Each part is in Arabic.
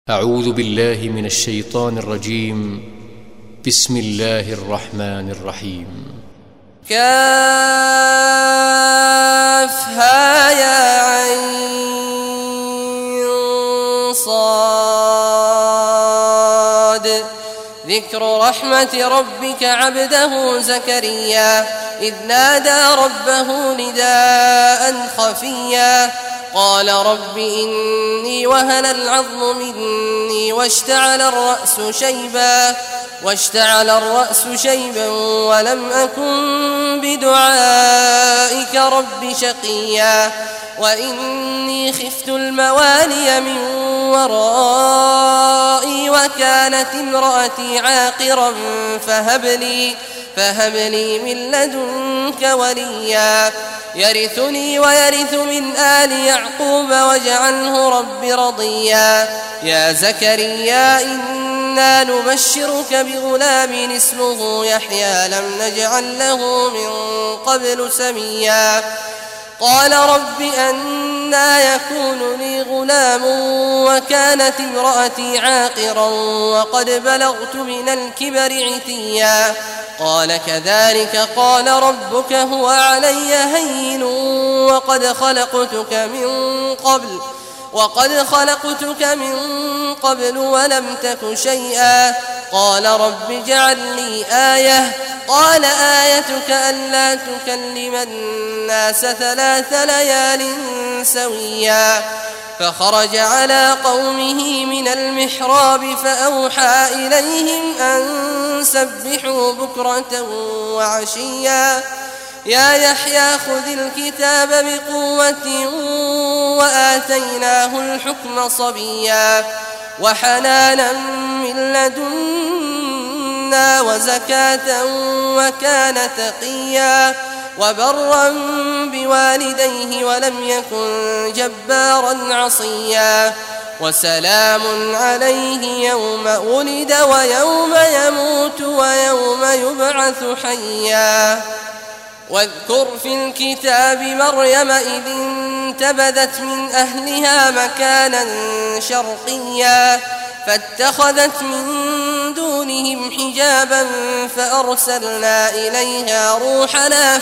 أعوذ بالله من الشيطان الرجيم. بسم الله الرحمن الرحيم. كافها يا عين صاد. ذكر رحمة ربك عبده زكريا إذ نادى ربه نداء خفيا قال رب إني وهن العظم مني واشتعل الرأس شيبا ولم أكن بدعائك رب شقيا وإني خفت الموالي من ورائي وكانت امرأتي عاقرا فهب لي من لدنك وليا يرثني ويرث من آل يعقوب واجعله رب رضيا يا زكريا إنا نبشرك بغلام اسمه يحيى لم نجعل له من قبل سميا قال رب أنى يكون لي غلام وكانت امرأتي عاقرا وقد بلغت من الكبر عتيا قال كذلك قال ربك هو علي هين وقد خلقتك من قبل ولم تك شيئا قال رب اجعل لي آية قال آيتك ألا تكلم الناس 3 ليال سويا فخرج على قومه من المحراب فأوحى إليهم أن سبحوا بكرة وعشيا يا يحيى خذ الكتاب بقوة وآتيناه الحكم صبيا وحنانا من لدنا وزكاة وكان تقيا وبرا بوالديه ولم يكن جبارا عصيا وسلام عليه يوم ولد ويوم يموت ويوم يبعث حيا واذكر في الكتاب مريم إذ انتبذت من أهلها مكانا شرقيا فاتخذت من دونهم حجابا فأرسلنا إليها روحنا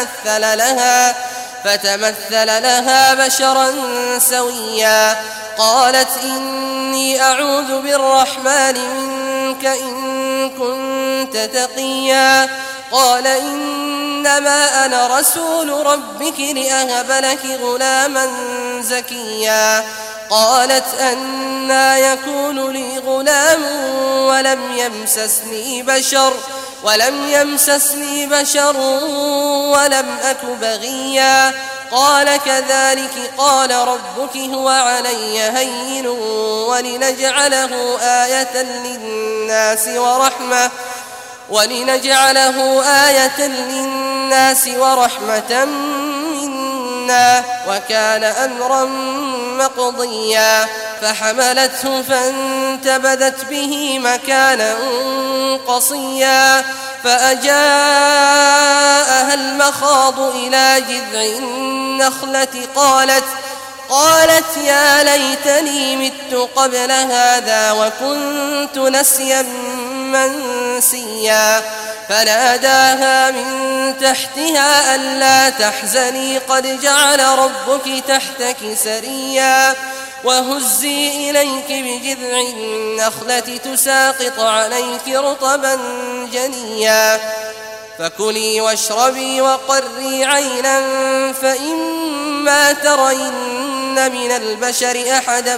فتمثل لها بشرا سويا قالت إني أعوذ بالرحمن منك إن كنت تقيا قال إنما أنا رسول ربك لأهب لك غلاما زكيا قالت أنى يكون لي غلام ولم يمسسني بشر ولم أك بغيا قال كذلك قال ربك هو علي هين ولنجعله آية للناس ورحمة منا وكان أمرا مقضيا فحملته فانتبذت به مكانا قصيا فأجاءها المخاض إلى جذع النخلة قالت يا ليتني مت قبل هذا وكنت نسيا منسيا فناداها من تحتها ألا تحزني قد جعل ربك تحتك سريا وهزي إليك بجذع النخلة تساقط عليك رطبا جنيا فكلي واشربي وقري عينا فإما ترين من البشر أحدا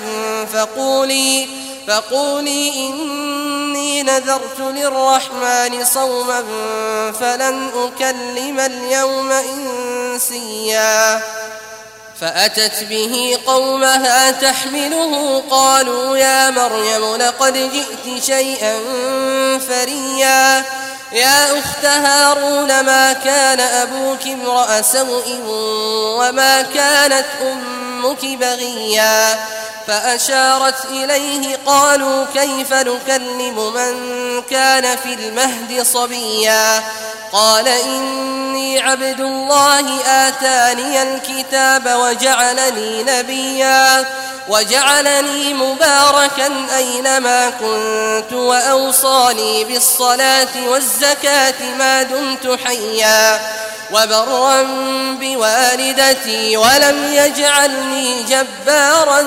فقولي إني نذرت للرحمن صوما فلن أكلم اليوم إنسيا فأتت به قومها تحمله قالوا يا مريم لقد جئت شيئا فريا يا أخت هارون ما كان أبوك امرأ سوء وما كانت أمك بغيا فأشارت إليه قالوا كيف نكلم من كان في المهد صبيا قال إني عبد الله آتاني الكتاب وجعلني نبيا وجعلني مباركا أينما كنت وأوصاني بالصلاة والزكاة ما دمت حيا وبرا بوالدتي ولم يجعلني جبارا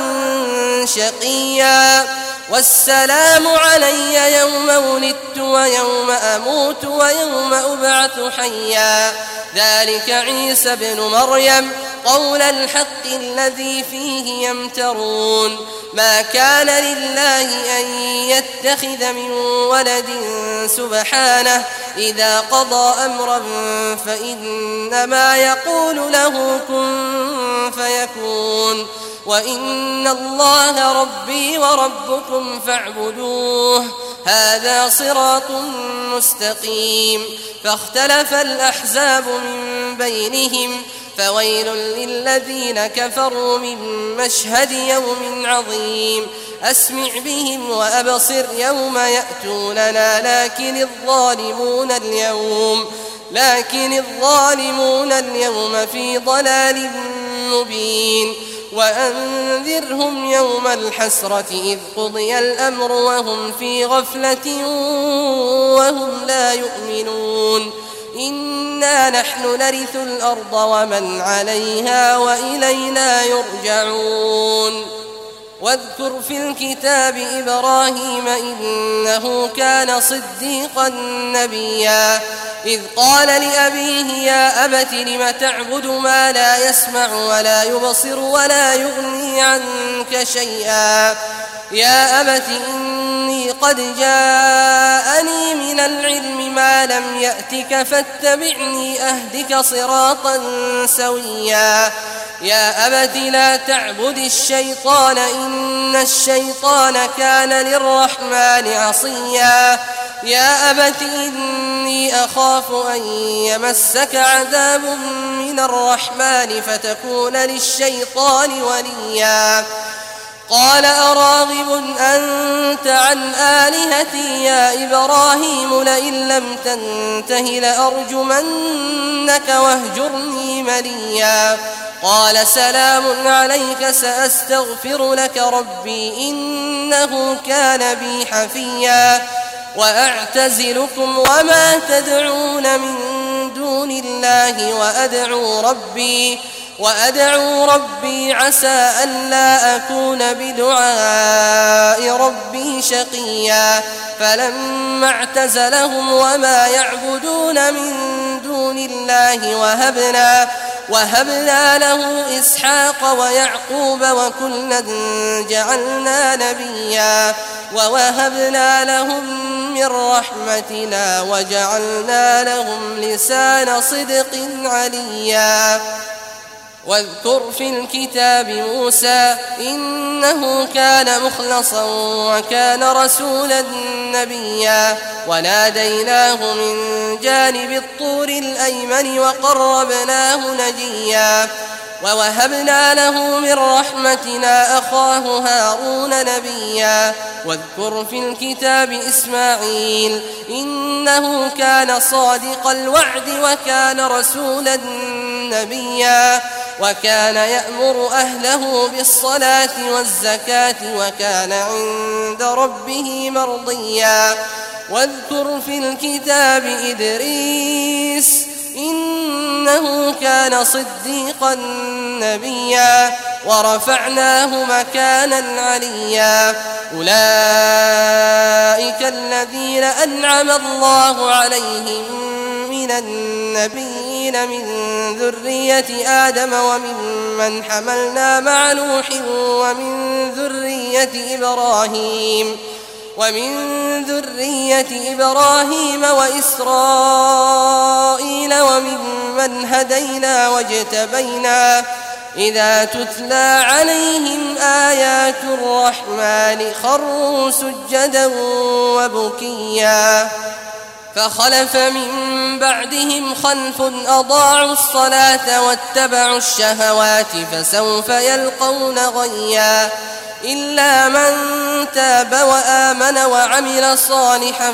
شقيا والسلام علي يوم ولدت ويوم أموت ويوم أبعث حيا ذلك عيسى بن مريم قول الحق الذي فيه يمترون ما كان لله أن يتخذ من ولد سبحانه إذا قضى أمرا فإنما يقول له كن فيكون وإن الله ربي وربكم فاعبدوه هذا صراط مستقيم فاختلف الأحزاب من بينهم فويل للذين كفروا من مشهد يوم عظيم أسمع بهم وأبصر يوم يأتوننا لكن الظالمون اليوم في ضلال مبين وأنذرهم يوم الحسرة إذ قضي الأمر وهم في غفلة وهم لا يؤمنون إنا نحن نرث الأرض ومن عليها وإلينا يرجعون واذكر في الكتاب إبراهيم إنه كان صديقا نبيا إذ قال لأبيه يا أبت لم تعبد ما لا يسمع ولا يبصر ولا يغني عنك شيئا يا أبت إني قد جاءني من العلم ما لم يأتك فاتبعني أهدك صراطا سويا يا أبت لا تعبد الشيطان إن الشيطان كان للرحمن عصيا يا أبت إني أخاف أن يمسك عذاب من الرحمن فتكون للشيطان وليا قال أراغب أنت عن آلهتي يا إبراهيم لئن لم تنته لأرجمنك واهجرني مليا قال سلام عليك سأستغفر لك ربي إنه كان بي حفيا وأعتزلكم وما تدعون من دون الله وأدعو ربي عسى ألا أكون بدعاء ربي شقيا فلما اعتزلهم وما يعبدون من دون الله وهبنا له إسحاق ويعقوب وكلا جعلنا نبيا ووهبنا لهم من رحمتنا وجعلنا لهم لسان صدق عليا واذكر في الكتاب موسى إنه كان مخلصا وكان رسولا نبيا وناديناه من جانب الطور الأيمن وقربناه نجيا ووهبنا له من رحمتنا أخاه هارون نبيا واذكر في الكتاب إسماعيل إنه كان صادق الوعد وكان رسولا نبيا وكان يأمر أهله بالصلاة والزكاة وكان عند ربه مرضيا واذكر في الكتاب إدريس إنه كان صديقا نبيا ورفعناه مكانا عليا أولئك الذين أنعم الله عليهم من النبيين من ذرية آدم وممن حملنا مع نوح ومن ذرية إبراهيم وإسرائيل وممن هدينا واجتبينا إذا تتلى عليهم آيات الرحمن خروا سجدا وبكيا فخلف من بعدهم خلف أضاعوا الصلاة واتبعوا الشهوات فسوف يلقون غيا إلا من تاب وآمن وعمل صالحا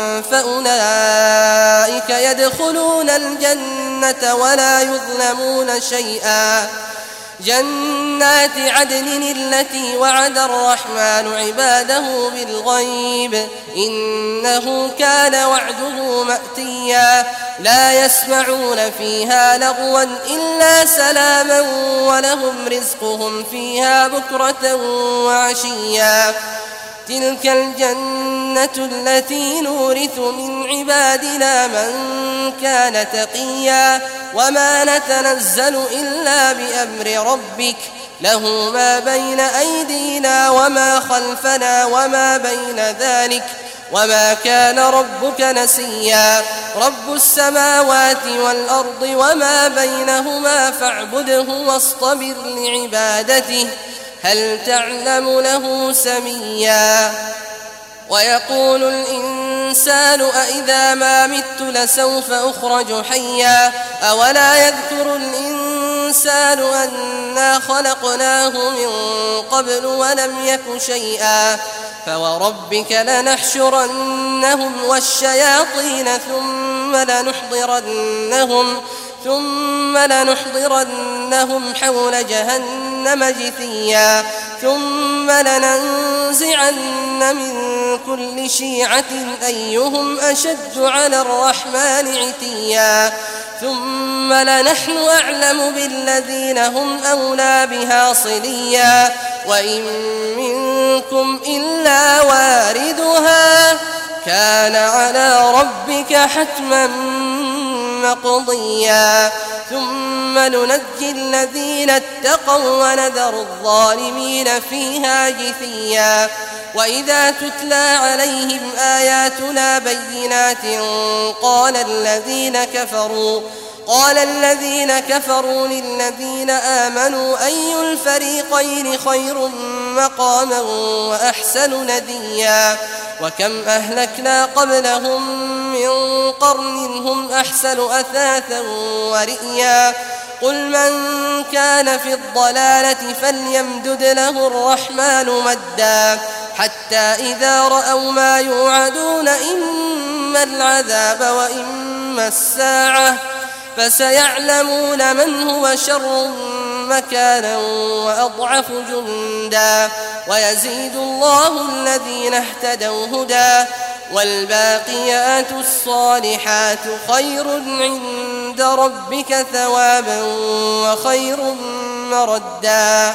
فأولئك يدخلون الجنة ولا يظلمون شيئا جنات عدن التي وعد الرحمن عباده بالغيب إنه كان وعده مأتيا لا يسمعون فيها لغوا إلا سلاما ولهم رزقهم فيها بكرة وعشيا تلك الجنة التي نورث من عبادنا من كان تقيا وما نتنزل إلا بأمر ربك له ما بين أيدينا وما خلفنا وما بين ذلك وما كان ربك نسيا رب السماوات والأرض وما بينهما فاعبده واصطبر لعبادته هل تعلم له سميا ويقول الإنسان أإذا ما مت لسوف أخرج حيا أولا يذكر الإنسان أنا خلقناه من قبل ولم يك شيئا فوربك لنحشرنهم والشياطين ثم لنحضرنهم حول جهنم جثيا ثم لننزعن من كل شيعة أيهم أشد على الرحمن عتيا ثم لنحن أعلم بالذين هم أولى بها صليا وإن منكم إلا واردها كان على ربك حتما مقضيا ثم ننجي الذين اتقوا ونذر الظالمين فيها جثيا وإذا تتلى عليهم آياتنا بينات قال الذين كفروا للذين آمنوا أي الفريقين خير مقاما وأحسن نديا وكم أهلكنا قبلهم من قرن هم أحسن أثاثا ورئيا قل من كان في الضلالة فليمدد له الرحمن مدا حتى إذا رأوا ما يوعدون إما العذاب وإما الساعة فسيعلمون من هو شر مكانا وأضعف جندا ويزيد الله الذين اهتدوا هدى والباقيات الصالحات خير عند ربك ثوابا وخير مردا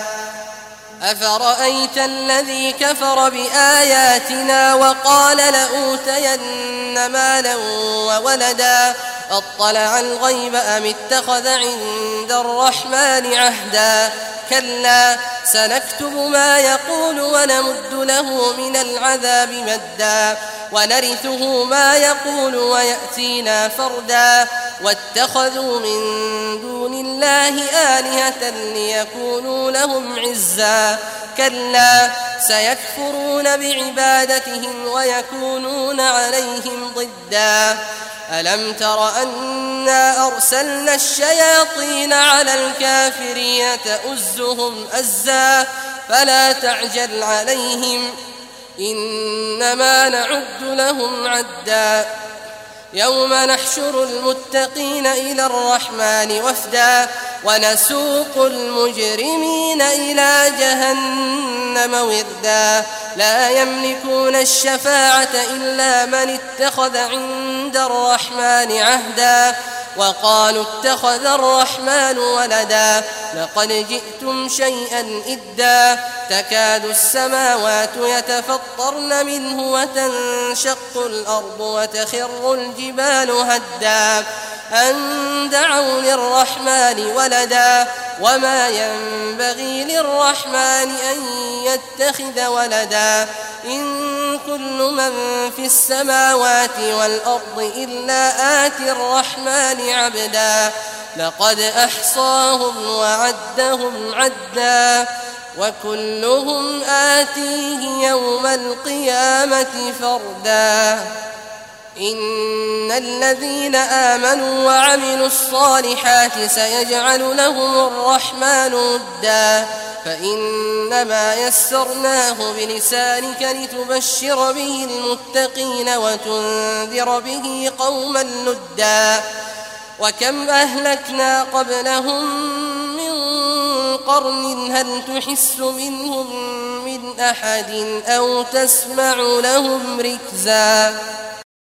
أفرأيت الذي كفر بآياتنا وقال لأوتين مالا وولدا أطلع الغيب أم اتخذ عند الرحمن عهدا كلا سنكتب ما يقول ونمد له من العذاب مدا ونرثه ما يقول ويأتينا فردا واتخذوا من دون الله آلهة ليكونوا لهم عزا كلا سيكفرون بعبادتهم ويكونون عليهم ضدا ألم تر أنا أرسلنا الشياطين على الكافرين تؤزهم أزا فلا تعجل عليهم إنما نعد لهم عدا يوم نحشر المتقين إلى الرحمن وفدا ونسوق المجرمين إلى جهنم وردا لا يملكون الشفاعة إلا من اتخذ عند الرحمن عهدا وقالوا اتخذ الرحمن ولدا لقد جئتم شيئا إدا تكاد السماوات يتفطرن منه وتنشق الأرض وتخر الجبال هدا أن دعوا للرحمن ولدا وما ينبغي للرحمن أن يتخذ ولدا إن كل من في السماوات والأرض إلا آتي الرحمن عبدا لقد أحصاهم وعدهم عدا وكلهم آتيه يوم القيامة فردا إن الذين آمنوا وعملوا الصالحات سيجعل لهم الرحمن ودا فإنما يسرناه بلسانك لتبشر به المتقين وتنذر به قوما لدا وكم أهلكنا قبلهم من قرن هل تحس منهم من أحد أو تسمع لهم ركزا